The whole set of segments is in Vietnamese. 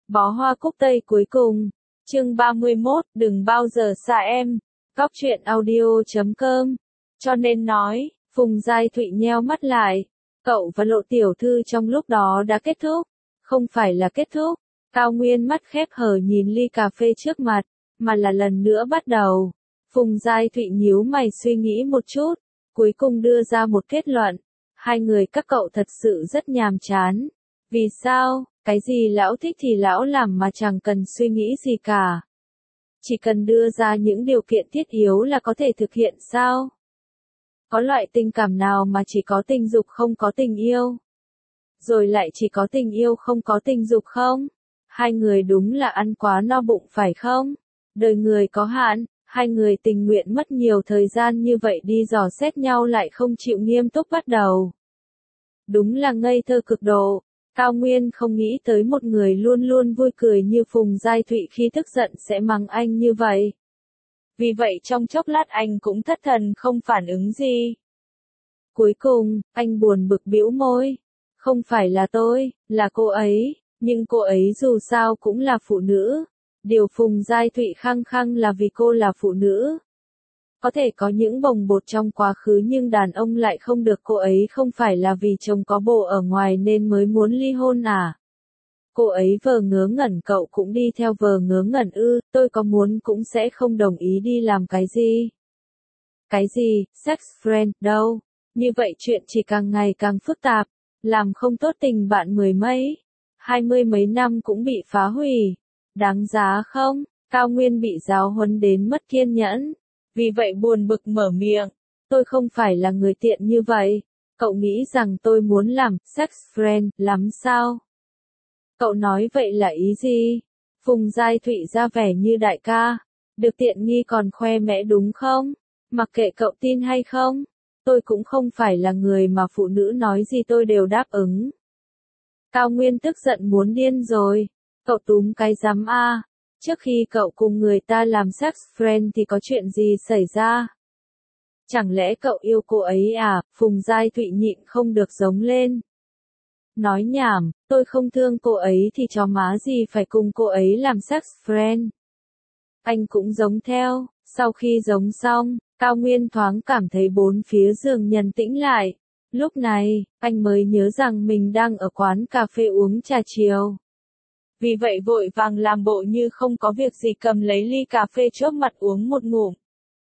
Bó hoa cúc tây cuối cùng. Chương 31, đừng bao giờ xa em. Góc truyện audio.com. Cho nên nói, Phùng Giai Thụy nheo mắt lại. Cậu và Lộ tiểu thư trong lúc đó đã kết thúc. Không phải là kết thúc. Cao Nguyên mắt khép hờ nhìn ly cà phê trước mặt, mà là lần nữa bắt đầu. Phùng Giai Thụy nhíu mày suy nghĩ một chút, cuối cùng đưa ra một kết luận. Hai người các cậu thật sự rất nhàm chán. Vì sao? Cái gì lão thích thì lão làm mà chẳng cần suy nghĩ gì cả. Chỉ cần đưa ra những điều kiện thiết yếu là có thể thực hiện sao? Có loại tình cảm nào mà chỉ có tình dục không có tình yêu? Rồi lại chỉ có tình yêu không có tình dục không? Hai người đúng là ăn quá no bụng phải không? Đời người có hạn, hai người tình nguyện mất nhiều thời gian như vậy đi dò xét nhau lại không chịu nghiêm túc bắt đầu. Đúng là ngây thơ cực độ. Cao Nguyên không nghĩ tới một người luôn luôn vui cười như Phùng Giai Thụy khi tức giận sẽ mắng anh như vậy. Vì vậy trong chốc lát anh cũng thất thần không phản ứng gì. Cuối cùng, anh buồn bực bĩu môi. Không phải là tôi, là cô ấy, nhưng cô ấy dù sao cũng là phụ nữ. Điều Phùng Giai Thụy khăng khăng là vì cô là phụ nữ. Có thể có những bồng bột trong quá khứ nhưng đàn ông lại không được, cô ấy không phải là vì chồng có bồ ở ngoài nên mới muốn ly hôn à? Cô ấy vờ ngớ ngẩn, cậu cũng đi theo vờ ngớ ngẩn ư? Tôi có muốn cũng sẽ không đồng ý đi làm cái gì. Cái gì, sex friend, đâu? Như vậy chuyện chỉ càng ngày càng phức tạp, làm không tốt tình bạn mười mấy, 20 mấy năm cũng bị phá hủy. Đáng giá không? Cao Nguyên bị giáo huấn đến mất kiên nhẫn. Vì vậy buồn bực mở miệng. Tôi không phải là người tiện như vậy. Cậu nghĩ rằng tôi muốn làm sex friend lắm sao? Cậu nói vậy là ý gì? Phùng Giai Thụy ra vẻ như đại ca. Được tiện nghi còn khoe mẽ đúng không? Mặc kệ cậu tin hay không. Tôi cũng không phải là người mà phụ nữ nói gì tôi đều đáp ứng. Cao Nguyên tức giận muốn điên rồi. Cậu túm cái rắm a. Trước khi cậu cùng người ta làm sex friend thì có chuyện gì xảy ra? Chẳng lẽ cậu yêu cô ấy à? Phùng Giai Thụy nhịn không được giống lên. Nói nhảm, tôi không thương cô ấy thì chó má gì phải cùng cô ấy làm sex friend. Anh cũng giống theo. Sau khi giống xong, Cao Nguyên thoáng cảm thấy bốn phía giường nhân tĩnh lại. Lúc này, anh mới nhớ rằng mình đang ở quán cà phê uống trà chiều. Vì vậy vội vàng làm bộ như không có việc gì cầm lấy ly cà phê trước mặt uống một ngụm.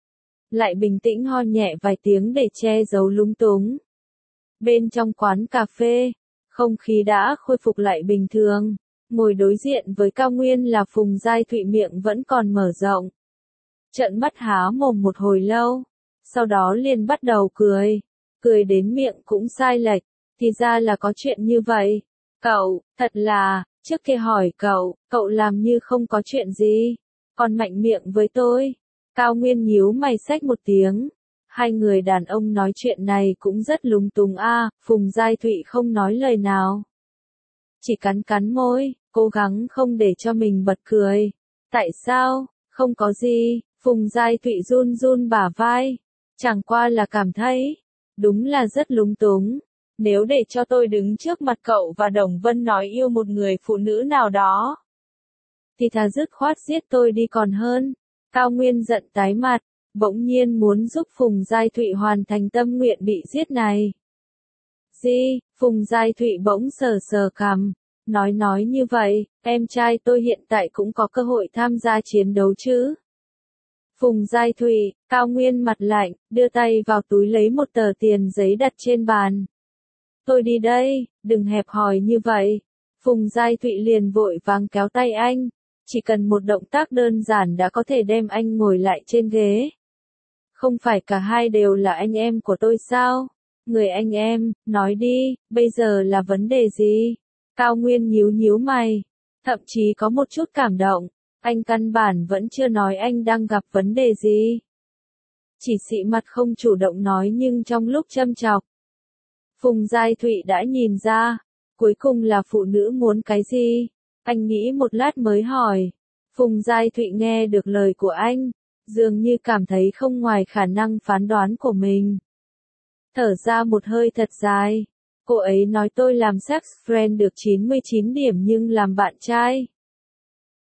Lại bình tĩnh ho nhẹ vài tiếng để che giấu lúng túng. Bên trong quán cà phê, không khí đã khôi phục lại bình thường. Ngồi đối diện với Cao Nguyên là Phùng Giai Thụy, miệng vẫn còn mở rộng. Trợn mắt há mồm một hồi lâu. Sau đó liền bắt đầu cười. Cười đến miệng cũng sai lệch. Thì ra là có chuyện như vậy. Cậu, thật là... Trước kia hỏi cậu làm như không có chuyện gì, còn mạnh miệng với tôi. Cao Nguyên nhíu mày xách một tiếng. Hai người đàn ông nói chuyện này cũng rất lúng túng a. Phùng Giai Thụy không nói lời nào. Chỉ cắn cắn môi, cố gắng không để cho mình bật cười. Tại sao? Không có gì. Phùng Giai Thụy run run bả vai. Chẳng qua là cảm thấy, đúng là rất lúng túng. Nếu để cho tôi đứng trước mặt cậu và Đồng Vân nói yêu một người phụ nữ nào đó, thì thà dứt khoát giết tôi đi còn hơn. Cao Nguyên giận tái mặt, bỗng nhiên muốn giúp Phùng Giai Thụy hoàn thành tâm nguyện bị giết này. Gì? Phùng Giai Thụy bỗng sờ sờ cằm, nói như vậy, em trai tôi hiện tại cũng có cơ hội tham gia chiến đấu chứ? Phùng Giai Thụy, Cao Nguyên mặt lạnh, đưa tay vào túi lấy một tờ tiền giấy đặt trên bàn. Tôi đi đây, đừng hẹp hòi như vậy. Phùng Giai Thụy liền vội vàng kéo tay anh. Chỉ cần một động tác đơn giản đã có thể đem anh ngồi lại trên ghế. Không phải cả hai đều là anh em của tôi sao? Người anh em, nói đi, bây giờ là vấn đề gì? Cao Nguyên nhíu mày. Thậm chí có một chút cảm động. Anh căn bản vẫn chưa nói anh đang gặp vấn đề gì. Chỉ xị mặt không chủ động nói nhưng trong lúc châm chọc. Phùng Giai Thụy đã nhìn ra, cuối cùng là phụ nữ muốn cái gì? Anh nghĩ một lát mới hỏi. Phùng Giai Thụy nghe được lời của anh, dường như cảm thấy không ngoài khả năng phán đoán của mình. Thở ra một hơi thật dài. Cô ấy nói tôi làm sex friend được 99 điểm nhưng làm bạn trai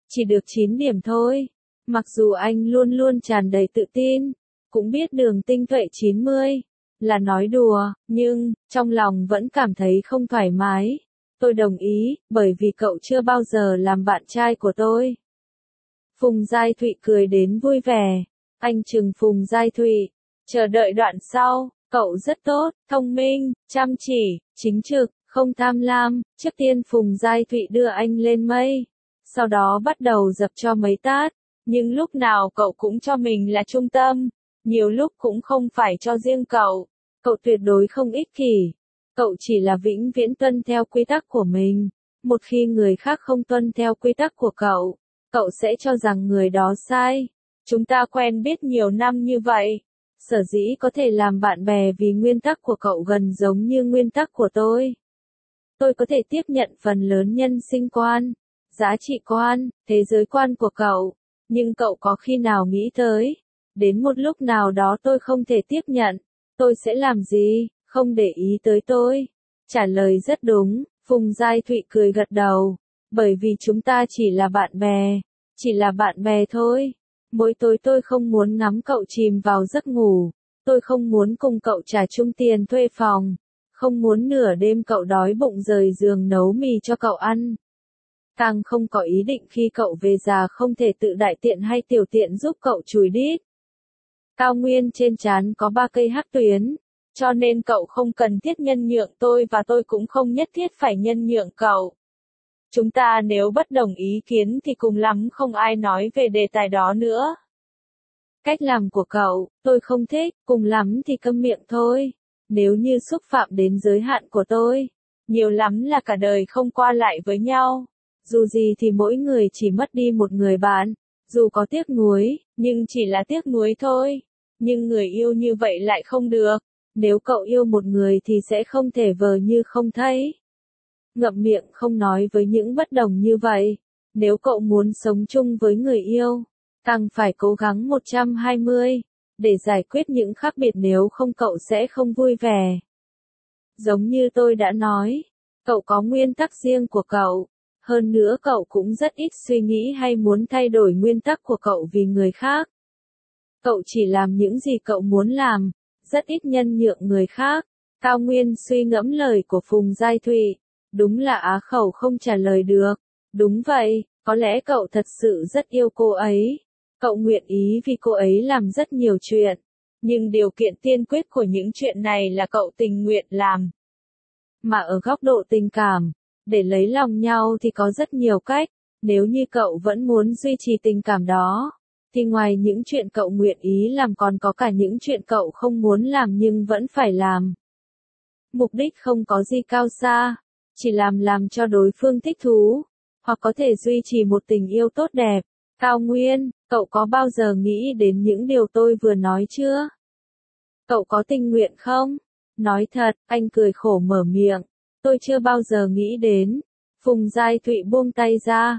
Chỉ được 9 điểm thôi. Mặc dù anh luôn luôn tràn đầy tự tin, cũng biết Đường Tinh Tuệ 90 là nói đùa, nhưng trong lòng vẫn cảm thấy không thoải mái. Tôi đồng ý, bởi vì cậu chưa bao giờ làm bạn trai của tôi. Phùng Giai Thụy cười đến vui vẻ. Anh trừng Phùng Giai Thụy. Chờ đợi đoạn sau, cậu rất tốt, thông minh, chăm chỉ, chính trực, không tham lam. Trước tiên Phùng Giai Thụy đưa anh lên mây. Sau đó bắt đầu dập cho mấy tát. Nhưng lúc nào cậu cũng cho mình là trung tâm. Nhiều lúc cũng không phải cho riêng cậu. Cậu tuyệt đối không ích kỷ. Cậu chỉ là vĩnh viễn tuân theo quy tắc của mình. Một khi người khác không tuân theo quy tắc của cậu, cậu sẽ cho rằng người đó sai. Chúng ta quen biết nhiều năm như vậy. Sở dĩ có thể làm bạn bè vì nguyên tắc của cậu gần giống như nguyên tắc của tôi. Tôi có thể tiếp nhận phần lớn nhân sinh quan, giá trị quan, thế giới quan của cậu. Nhưng cậu có khi nào nghĩ tới, đến một lúc nào đó tôi không thể tiếp nhận, tôi sẽ làm gì, không để ý tới tôi. Trả lời rất đúng, Phùng Giai Thụy cười gật đầu. Bởi vì chúng ta chỉ là bạn bè, chỉ là bạn bè thôi. Mỗi tối tôi không muốn ngắm cậu chìm vào giấc ngủ, tôi không muốn cùng cậu trả chung tiền thuê phòng, không muốn nửa đêm cậu đói bụng rời giường nấu mì cho cậu ăn. Càng không có ý định khi cậu về già không thể tự đại tiện hay tiểu tiện giúp cậu chùi đít. Cao nguyên trên trán có 3 cây hắc tuyến, cho nên cậu không cần thiết nhân nhượng tôi và tôi cũng không nhất thiết phải nhân nhượng cậu. Chúng ta nếu bất đồng ý kiến thì cùng lắm không ai nói về đề tài đó nữa. Cách làm của cậu, tôi không thích, cùng lắm thì câm miệng thôi. Nếu như xúc phạm đến giới hạn của tôi, nhiều lắm là cả đời không qua lại với nhau. Dù gì thì mỗi người chỉ mất đi một người bạn, dù có tiếc nuối, nhưng chỉ là tiếc nuối thôi. Nhưng người yêu như vậy lại không được. Nếu cậu yêu một người thì sẽ không thể vờ như không thấy. Ngậm miệng không nói với những bất đồng như vậy. Nếu cậu muốn sống chung với người yêu, càng phải cố gắng 120, để giải quyết những khác biệt, nếu không cậu sẽ không vui vẻ. Giống như tôi đã nói, cậu có nguyên tắc riêng của cậu. Hơn nữa cậu cũng rất ít suy nghĩ hay muốn thay đổi nguyên tắc của cậu vì người khác. Cậu chỉ làm những gì cậu muốn làm, rất ít nhân nhượng người khác. Cao Nguyên suy ngẫm lời của Phùng Giai Thụy. Đúng là á khẩu không trả lời được. Đúng vậy, có lẽ cậu thật sự rất yêu cô ấy. Cậu nguyện ý vì cô ấy làm rất nhiều chuyện. Nhưng điều kiện tiên quyết của những chuyện này là cậu tình nguyện làm. Mà ở góc độ tình cảm, để lấy lòng nhau thì có rất nhiều cách. Nếu như cậu vẫn muốn duy trì tình cảm đó, thì ngoài những chuyện cậu nguyện ý làm còn có cả những chuyện cậu không muốn làm nhưng vẫn phải làm. Mục đích không có gì cao xa, chỉ làm cho đối phương thích thú, hoặc có thể duy trì một tình yêu tốt đẹp. Cao Nguyên, cậu có bao giờ nghĩ đến những điều tôi vừa nói chưa? Cậu có tình nguyện không? Nói thật, anh cười khổ mở miệng. Tôi chưa bao giờ nghĩ đến. Phùng Giai Thụy buông tay ra.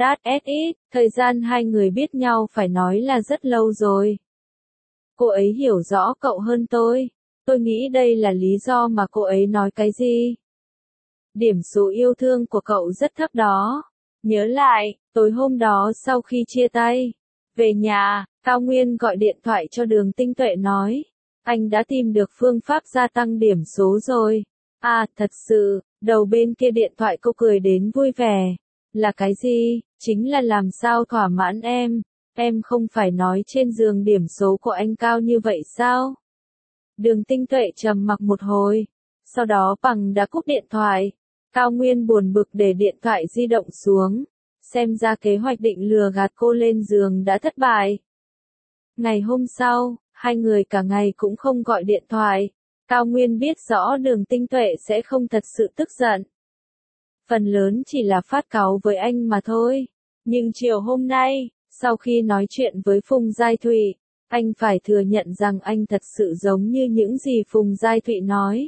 Thời gian hai người biết nhau phải nói là rất lâu rồi. Cô ấy hiểu rõ cậu hơn tôi. Tôi nghĩ đây là lý do mà cô ấy nói cái gì. Điểm số yêu thương của cậu rất thấp đó. Nhớ lại, tối hôm đó sau khi chia tay, về nhà, Cao Nguyên gọi điện thoại cho Đường Tinh Tuệ nói. Anh đã tìm được phương pháp gia tăng điểm số rồi. À, thật sự, đầu bên kia điện thoại cô cười đến vui vẻ. Là cái gì? Chính là làm sao thỏa mãn em. Em không phải nói trên giường điểm số của anh cao như vậy sao? Đường Tinh Tuệ trầm mặc một hồi. Sau đó bằng đã cúp điện thoại. Cao Nguyên buồn bực để điện thoại di động xuống. Xem ra kế hoạch định lừa gạt cô lên giường đã thất bại. Ngày hôm sau, hai người cả ngày cũng không gọi điện thoại. Cao Nguyên biết rõ Đường Tinh Tuệ sẽ không thật sự tức giận. Phần lớn chỉ là phát cáu với anh mà thôi. Nhưng chiều hôm nay, sau khi nói chuyện với Phùng Giai Thụy, anh phải thừa nhận rằng anh thật sự giống như những gì Phùng Giai Thụy nói.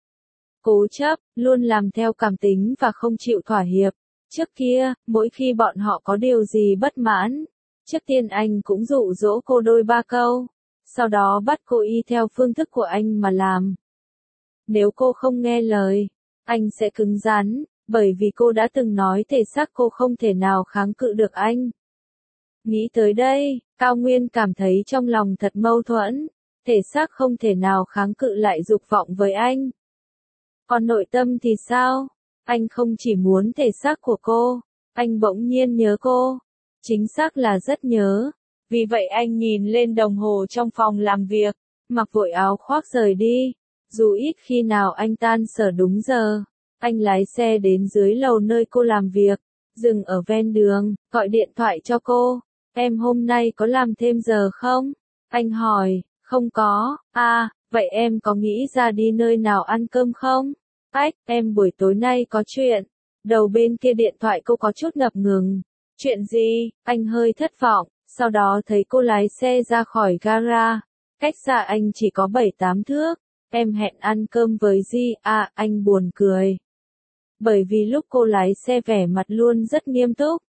Cố chấp, luôn làm theo cảm tính và không chịu thỏa hiệp. Trước kia, mỗi khi bọn họ có điều gì bất mãn, trước tiên anh cũng dụ dỗ cô đôi ba câu, sau đó bắt cô y theo phương thức của anh mà làm. Nếu cô không nghe lời, anh sẽ cứng rắn, Bởi vì cô đã từng nói thể xác cô không thể nào kháng cự được anh. Nghĩ tới đây, Cao Nguyên cảm thấy trong lòng thật mâu thuẫn, thể xác không thể nào kháng cự lại dục vọng với anh. Còn nội tâm thì sao? Anh không chỉ muốn thể xác của cô, anh bỗng nhiên nhớ cô. Chính xác là rất nhớ. Vì vậy anh nhìn lên đồng hồ trong phòng làm việc, mặc vội áo khoác rời đi. Dù ít khi nào anh tan sở đúng giờ, anh lái xe đến dưới lầu nơi cô làm việc, dừng ở ven đường, gọi điện thoại cho cô. Em hôm nay có làm thêm giờ không? Anh hỏi, không có. À, vậy em có nghĩ ra đi nơi nào ăn cơm không? Ách, em buổi tối nay có chuyện. Đầu bên kia điện thoại cô có chút ngập ngừng. Chuyện gì? Anh hơi thất vọng, sau đó thấy cô lái xe ra khỏi gara. Cách xa anh chỉ có 7-8 thước. Em hẹn ăn cơm với Di. À, anh buồn cười. Bởi vì lúc cô lái xe vẻ mặt luôn rất nghiêm túc.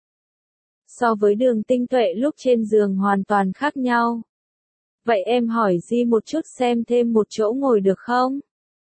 So với Đường Tinh Tuệ lúc trên giường hoàn toàn khác nhau. Vậy em hỏi Di một chút xem thêm một chỗ ngồi được không?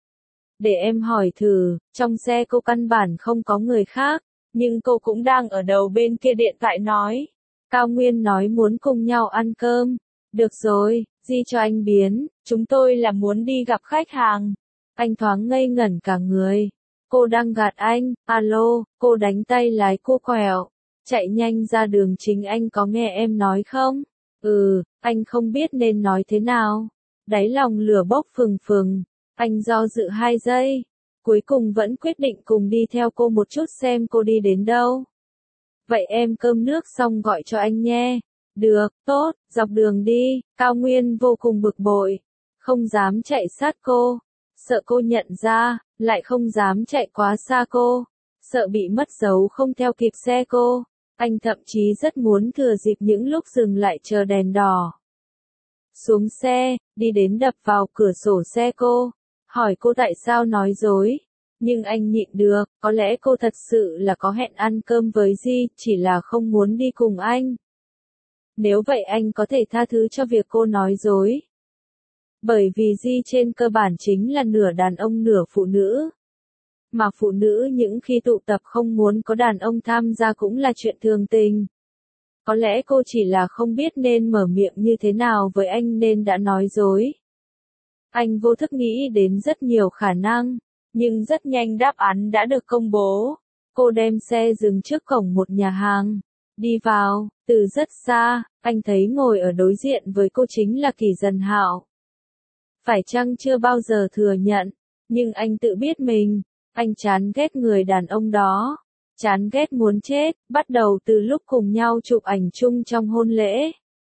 Để em hỏi thử, trong xe cô căn bản không có người khác, nhưng cô cũng đang ở đầu bên kia điện thoại nói. Cao Nguyên nói muốn cùng nhau ăn cơm. Được rồi, Di cho anh biến, chúng tôi là muốn đi gặp khách hàng. Anh thoáng ngây ngẩn cả người. Cô đang gạt anh, alo, cô đánh tay lái cô quẹo. Chạy nhanh ra đường chính, anh có nghe em nói không? Anh không biết nên nói thế nào. Đáy lòng lửa bốc phừng phừng. Anh do dự 2 giây. Cuối cùng vẫn quyết định cùng đi theo cô một chút xem cô đi đến đâu. Vậy em cơm nước xong gọi cho anh nhé. Được, tốt, dọc đường đi, Cao Nguyên vô cùng bực bội. Không dám chạy sát cô. Sợ cô nhận ra, lại không dám chạy quá xa cô. Sợ bị mất dấu không theo kịp xe cô. Anh thậm chí rất muốn thừa dịp những lúc dừng lại chờ đèn đỏ. Xuống xe, đi đến đập vào cửa sổ xe cô. Hỏi cô tại sao nói dối. Nhưng anh nhịn được, có lẽ cô thật sự là có hẹn ăn cơm với Di, chỉ là không muốn đi cùng anh. Nếu vậy anh có thể tha thứ cho việc cô nói dối. Bởi vì Di trên cơ bản chính là nửa đàn ông nửa phụ nữ. Mà phụ nữ những khi tụ tập không muốn có đàn ông tham gia cũng là chuyện thường tình. Có lẽ cô chỉ là không biết nên mở miệng như thế nào với anh nên đã nói dối. Anh vô thức nghĩ đến rất nhiều khả năng, nhưng rất nhanh đáp án đã được công bố. Cô đem xe dừng trước cổng một nhà hàng. Đi vào, từ rất xa, anh thấy ngồi ở đối diện với cô chính là Kỷ Dần Hạo. Phải chăng chưa bao giờ thừa nhận, nhưng anh tự biết mình, anh chán ghét người đàn ông đó. Chán ghét muốn chết, bắt đầu từ lúc cùng nhau chụp ảnh chung trong hôn lễ.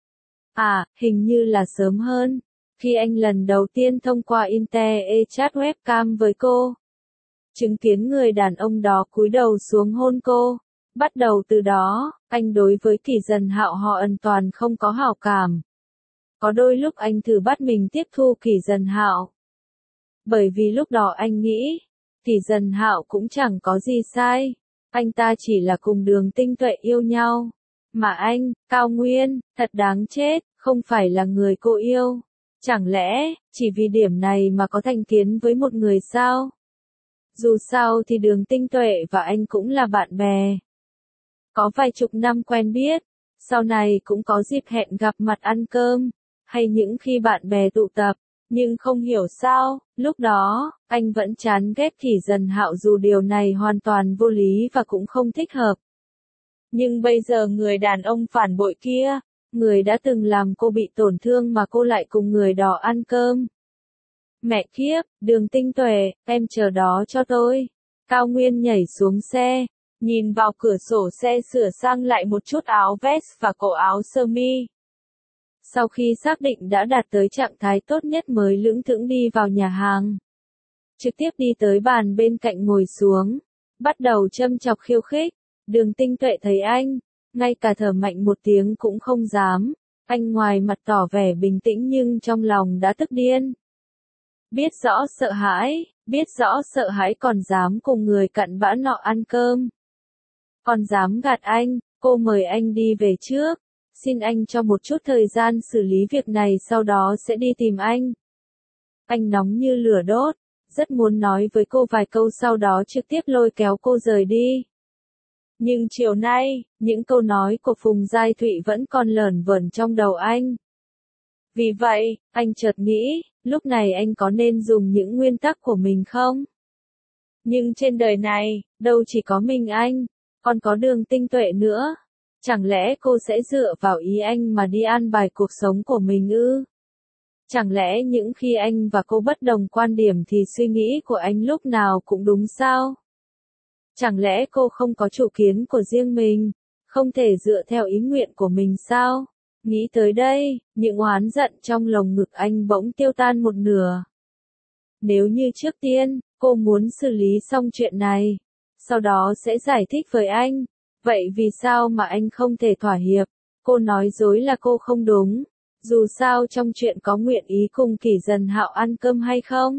À, hình như là sớm hơn. Khi anh lần đầu tiên thông qua Interchat webcam với cô, chứng kiến người đàn ông đó cúi đầu xuống hôn cô. Bắt đầu từ đó, anh đối với Kỷ Dần Hạo họ hoàn toàn không có hảo cảm. Có đôi lúc anh thử bắt mình tiếp thu Kỷ Dần Hạo. Bởi vì lúc đó anh nghĩ, Kỷ Dần Hạo cũng chẳng có gì sai. Anh ta chỉ là cùng Đường Tinh Tuệ yêu nhau. Mà anh, Cao Nguyên, thật đáng chết, không phải là người cô yêu. Chẳng lẽ, chỉ vì điểm này mà có thành kiến với một người sao? Dù sao thì Đường Tinh Tuệ và anh cũng là bạn bè. Có vài chục năm quen biết, sau này cũng có dịp hẹn gặp mặt ăn cơm, hay những khi bạn bè tụ tập, nhưng không hiểu sao, lúc đó, anh vẫn chán ghét Kỷ Dần Hạo dù điều này hoàn toàn vô lý và cũng không thích hợp. Nhưng bây giờ người đàn ông phản bội kia, người đã từng làm cô bị tổn thương mà cô lại cùng người đó ăn cơm. Mẹ kiếp, Đường Tinh Tuệ, em chờ đó cho tôi. Cao Nguyên nhảy xuống xe, nhìn vào cửa sổ xe sửa sang lại một chút áo vest và cổ áo sơ mi. Sau khi xác định đã đạt tới trạng thái tốt nhất mới lững thững đi vào nhà hàng. Trực tiếp đi tới bàn bên cạnh ngồi xuống. Bắt đầu châm chọc khiêu khích. Đường Tinh Tuệ thấy anh, ngay cả thở mạnh một tiếng cũng không dám. Anh ngoài mặt tỏ vẻ bình tĩnh nhưng trong lòng đã tức điên. Biết rõ sợ hãi còn dám cùng người cặn bã nọ ăn cơm. Còn dám gạt anh, cô mời anh đi về trước. Xin anh cho một chút thời gian xử lý việc này sau đó sẽ đi tìm anh. Anh nóng như lửa đốt, rất muốn nói với cô vài câu sau đó trực tiếp lôi kéo cô rời đi. Nhưng chiều nay, những câu nói của Phùng Giai Thụy vẫn còn lởn vởn trong đầu anh. Vì vậy, anh chợt nghĩ, lúc này anh có nên dùng những nguyên tắc của mình không? Nhưng trên đời này, đâu chỉ có mình anh, còn có Đường Tinh Tuệ nữa. Chẳng lẽ cô sẽ dựa vào ý anh mà đi an bài cuộc sống của mình ư? Chẳng lẽ những khi anh và cô bất đồng quan điểm thì suy nghĩ của anh lúc nào cũng đúng sao? Chẳng lẽ cô không có chủ kiến của riêng mình, không thể dựa theo ý nguyện của mình sao? Nghĩ tới đây, những oán giận trong lồng ngực anh bỗng tiêu tan một nửa. Nếu như trước tiên, cô muốn xử lý xong chuyện này, sau đó sẽ giải thích với anh, vậy vì sao mà anh không thể thỏa hiệp? Cô nói dối là cô không đúng, dù sao trong chuyện có nguyện ý cùng Kỷ Dần Hạo ăn cơm hay không?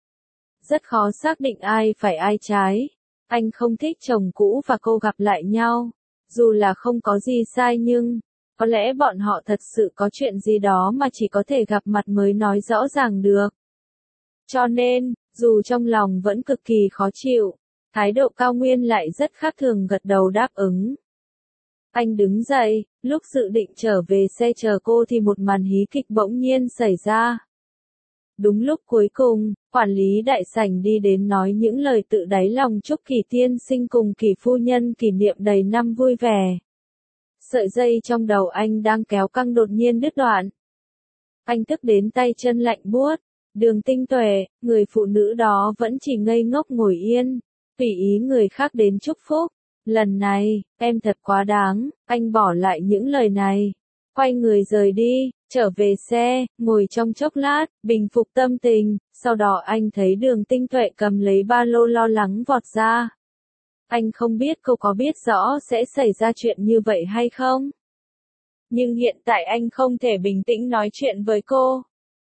Rất khó xác định ai phải ai trái. Anh không thích chồng cũ và cô gặp lại nhau, dù là không có gì sai nhưng, có lẽ bọn họ thật sự có chuyện gì đó mà chỉ có thể gặp mặt mới nói rõ ràng được. Cho nên, dù trong lòng vẫn cực kỳ khó chịu, thái độ Cao Nguyên lại rất khác thường gật đầu đáp ứng. Anh đứng dậy, lúc dự định trở về xe chờ cô thì một màn hí kịch bỗng nhiên xảy ra. Đúng lúc cuối cùng, quản lý đại sảnh đi đến nói những lời tự đáy lòng chúc Kỷ tiên sinh cùng Kỷ phu nhân kỷ niệm đầy năm vui vẻ. Sợi dây trong đầu anh đang kéo căng đột nhiên đứt đoạn. Anh tức đến tay chân lạnh buốt. Đường Tinh Tuệ, người phụ nữ đó vẫn chỉ ngây ngốc ngồi yên, tùy ý người khác đến chúc phúc. Lần này, em thật quá đáng, anh bỏ lại những lời này. Quay người rời đi, trở về xe, ngồi trong chốc lát, bình phục tâm tình, sau đó anh thấy Đường Tinh Tuệ cầm lấy ba lô lo lắng vọt ra. Anh không biết cô có biết rõ sẽ xảy ra chuyện như vậy hay không? Nhưng hiện tại anh không thể bình tĩnh nói chuyện với cô.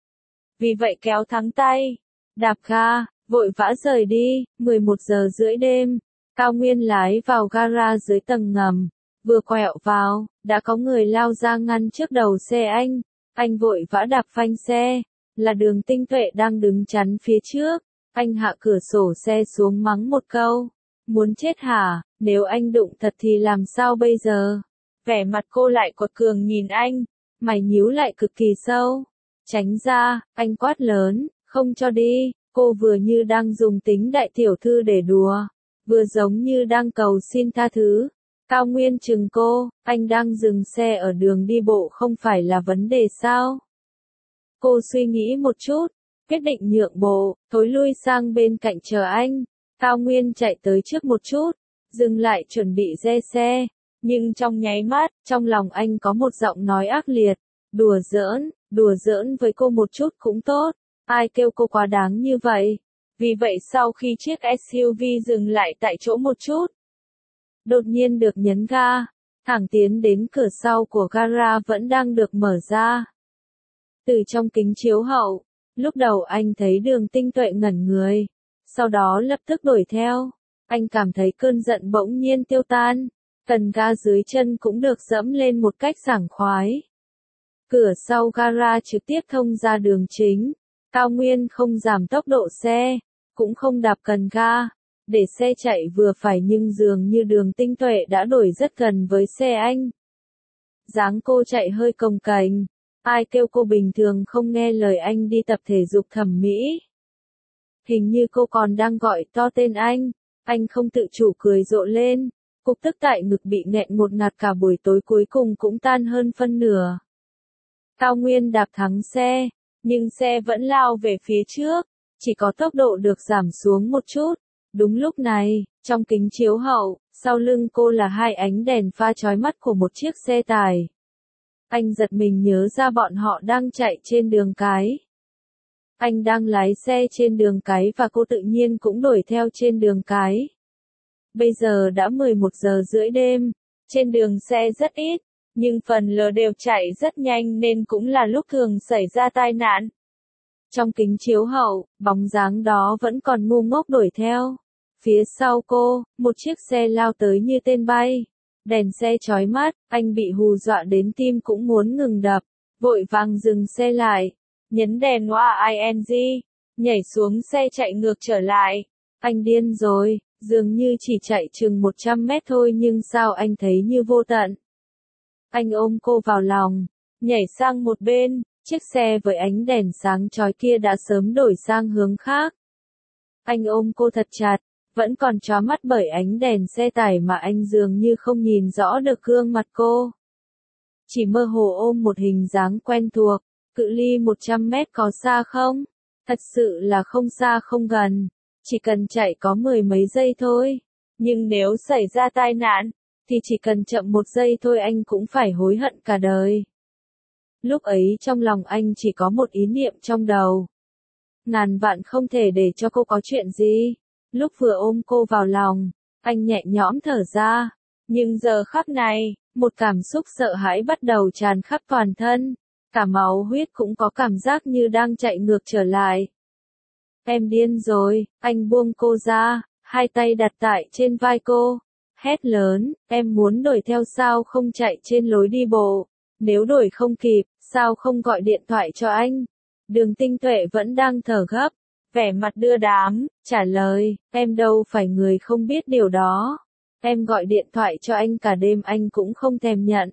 Vì vậy kéo thắng tay, đạp ga, vội vã rời đi. 11 giờ rưỡi đêm, Cao Nguyên lái vào gara dưới tầng ngầm, vừa quẹo vào, đã có người lao ra ngăn trước đầu xe anh vội vã đạp phanh xe, là Đường Tinh Tuệ đang đứng chắn phía trước, anh hạ cửa sổ xe xuống mắng một câu, muốn chết hả, nếu anh đụng thật thì làm sao bây giờ? Vẻ mặt cô lại quật cường nhìn anh, mày nhíu lại cực kỳ sâu. Tránh ra, anh quát lớn, không cho đi, cô vừa như đang dùng tính đại tiểu thư để đùa, vừa giống như đang cầu xin tha thứ. Cao Nguyên chừng cô, anh đang dừng xe ở đường đi bộ không phải là vấn đề sao? Cô suy nghĩ một chút, quyết định nhượng bộ, thối lui sang bên cạnh chờ anh. Cao Nguyên chạy tới trước một chút, dừng lại chuẩn bị rẽ xe, nhưng trong nháy mắt, trong lòng anh có một giọng nói ác liệt, đùa giỡn với cô một chút cũng tốt, ai kêu cô quá đáng như vậy. Vì vậy sau khi chiếc SUV dừng lại tại chỗ một chút, đột nhiên được nhấn ga, thẳng tiến đến cửa sau của gara vẫn đang được mở ra. Từ trong kính chiếu hậu, lúc đầu anh thấy Đường Tinh Tuệ ngẩn người, sau đó lập tức đuổi theo, anh cảm thấy cơn giận bỗng nhiên tiêu tan, cần ga dưới chân cũng được dẫm lên một cách sảng khoái. Cửa sau gara trực tiếp thông ra đường chính, Cao Nguyên không giảm tốc độ xe, cũng không đạp cần ga, để xe chạy vừa phải nhưng dường như Đường Tinh Tuệ đã đổi rất gần với xe anh. Dáng cô chạy hơi cồng kềnh, ai kêu cô bình thường không nghe lời anh đi tập thể dục thẩm mỹ. Hình như cô còn đang gọi to tên anh không tự chủ cười rộ lên, cục tức tại ngực bị nghẹn một ngạt cả buổi tối cuối cùng cũng tan hơn phân nửa. Cao Nguyên đạp thắng xe, nhưng xe vẫn lao về phía trước, chỉ có tốc độ được giảm xuống một chút. Đúng lúc này, trong kính chiếu hậu, sau lưng cô là hai ánh đèn pha chói mắt của một chiếc xe tải. Anh giật mình nhớ ra bọn họ đang chạy trên đường cái. Anh đang lái xe trên đường cái và cô tự nhiên cũng đuổi theo trên đường cái. Bây giờ đã 11 giờ rưỡi đêm, trên đường xe rất ít, nhưng phần lớn đều chạy rất nhanh nên cũng là lúc thường xảy ra tai nạn. Trong kính chiếu hậu, bóng dáng đó vẫn còn ngu ngốc đuổi theo. Phía sau cô, một chiếc xe lao tới như tên bay. Đèn xe chói mắt, anh bị hù dọa đến tim cũng muốn ngừng đập. Vội vàng dừng xe lại, nhấn đèn ING. nhảy xuống xe chạy ngược trở lại. Anh điên rồi, dường như chỉ chạy chừng 100 mét thôi nhưng sao anh thấy như vô tận. Anh ôm cô vào lòng, nhảy sang một bên, chiếc xe với ánh đèn sáng chói kia đã sớm đổi sang hướng khác. Anh ôm cô thật chặt, vẫn còn chóa mắt bởi ánh đèn xe tải mà anh dường như không nhìn rõ được gương mặt cô. Chỉ mơ hồ ôm một hình dáng quen thuộc, cự ly 100 mét có xa không? Thật sự là không xa không gần, chỉ cần chạy có 10 mấy giây thôi. Nhưng nếu xảy ra tai nạn, thì chỉ cần chậm 1 giây thôi anh cũng phải hối hận cả đời. Lúc ấy trong lòng anh chỉ có một ý niệm trong đầu. Ngàn vạn không thể để cho cô có chuyện gì. Lúc vừa ôm cô vào lòng, anh nhẹ nhõm thở ra. Nhưng giờ khắc này, một cảm xúc sợ hãi bắt đầu tràn khắp toàn thân. Cả máu huyết cũng có cảm giác như đang chạy ngược trở lại. Em điên rồi, anh buông cô ra, hai tay đặt tại trên vai cô. Hét lớn, em muốn đuổi theo sao không chạy trên lối đi bộ. Nếu đuổi không kịp, sao không gọi điện thoại cho anh? Đường Tinh Tuệ vẫn đang thở gấp, vẻ mặt đưa đám, trả lời, em đâu phải người không biết điều đó. Em gọi điện thoại cho anh cả đêm anh cũng không thèm nhận.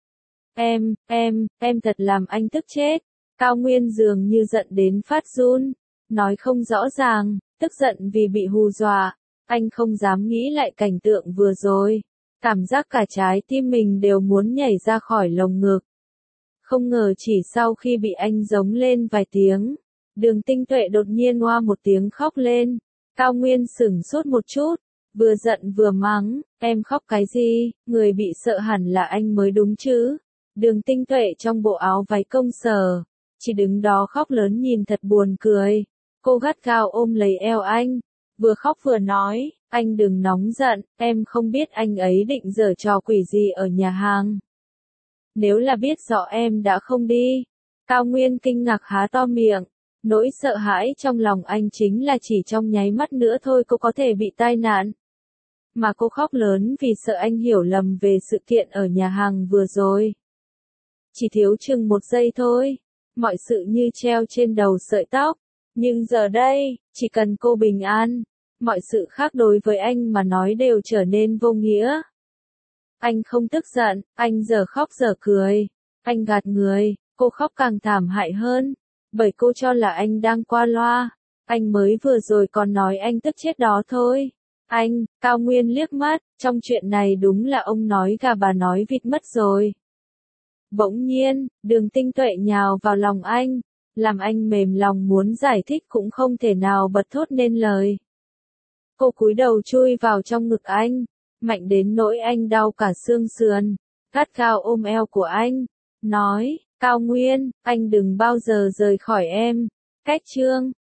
Em thật làm anh tức chết. Cao Nguyên dường như giận đến phát run, nói không rõ ràng, tức giận vì bị hù dọa. Anh không dám nghĩ lại cảnh tượng vừa rồi. Cảm giác cả trái tim mình đều muốn nhảy ra khỏi lồng ngực. Không ngờ chỉ sau khi bị anh giống lên vài tiếng, Đường Tinh Tuệ đột nhiên oa một tiếng khóc lên. Cao Nguyên sửng sốt một chút, vừa giận vừa mắng, em khóc cái gì, người bị sợ hẳn là anh mới đúng chứ. Đường Tinh Tuệ trong bộ áo váy công sở, chỉ đứng đó khóc lớn nhìn thật buồn cười. Cô gắt gao ôm lấy eo anh, vừa khóc vừa nói, anh đừng nóng giận, em không biết anh ấy định giở trò quỷ gì ở nhà hàng. Nếu là biết rõ em đã không đi. Cao Nguyên kinh ngạc há to miệng, nỗi sợ hãi trong lòng anh chính là chỉ trong nháy mắt nữa thôi cô có thể bị tai nạn. Mà cô khóc lớn vì sợ anh hiểu lầm về sự kiện ở nhà hàng vừa rồi. Chỉ thiếu chừng 1 giây thôi, mọi sự như treo trên đầu sợi tóc. Nhưng giờ đây, chỉ cần cô bình an, mọi sự khác đối với anh mà nói đều trở nên vô nghĩa. Anh không tức giận, anh giờ khóc giờ cười. Anh gạt người, cô khóc càng thảm hại hơn. Bởi cô cho là anh đang qua loa. Anh mới vừa rồi còn nói anh tức chết đó thôi. Anh, Cao Nguyên liếc mắt, trong chuyện này đúng là ông nói gà bà nói vịt mất rồi. Bỗng nhiên, Đường Tinh Tuệ nhào vào lòng anh, làm anh mềm lòng muốn giải thích cũng không thể nào bật thốt nên lời. Cô cúi đầu chui vào trong ngực anh, mạnh đến nỗi anh đau cả xương sườn, gắt gao ôm eo của anh, nói, Cao Nguyên, anh đừng bao giờ rời khỏi em. Cách chương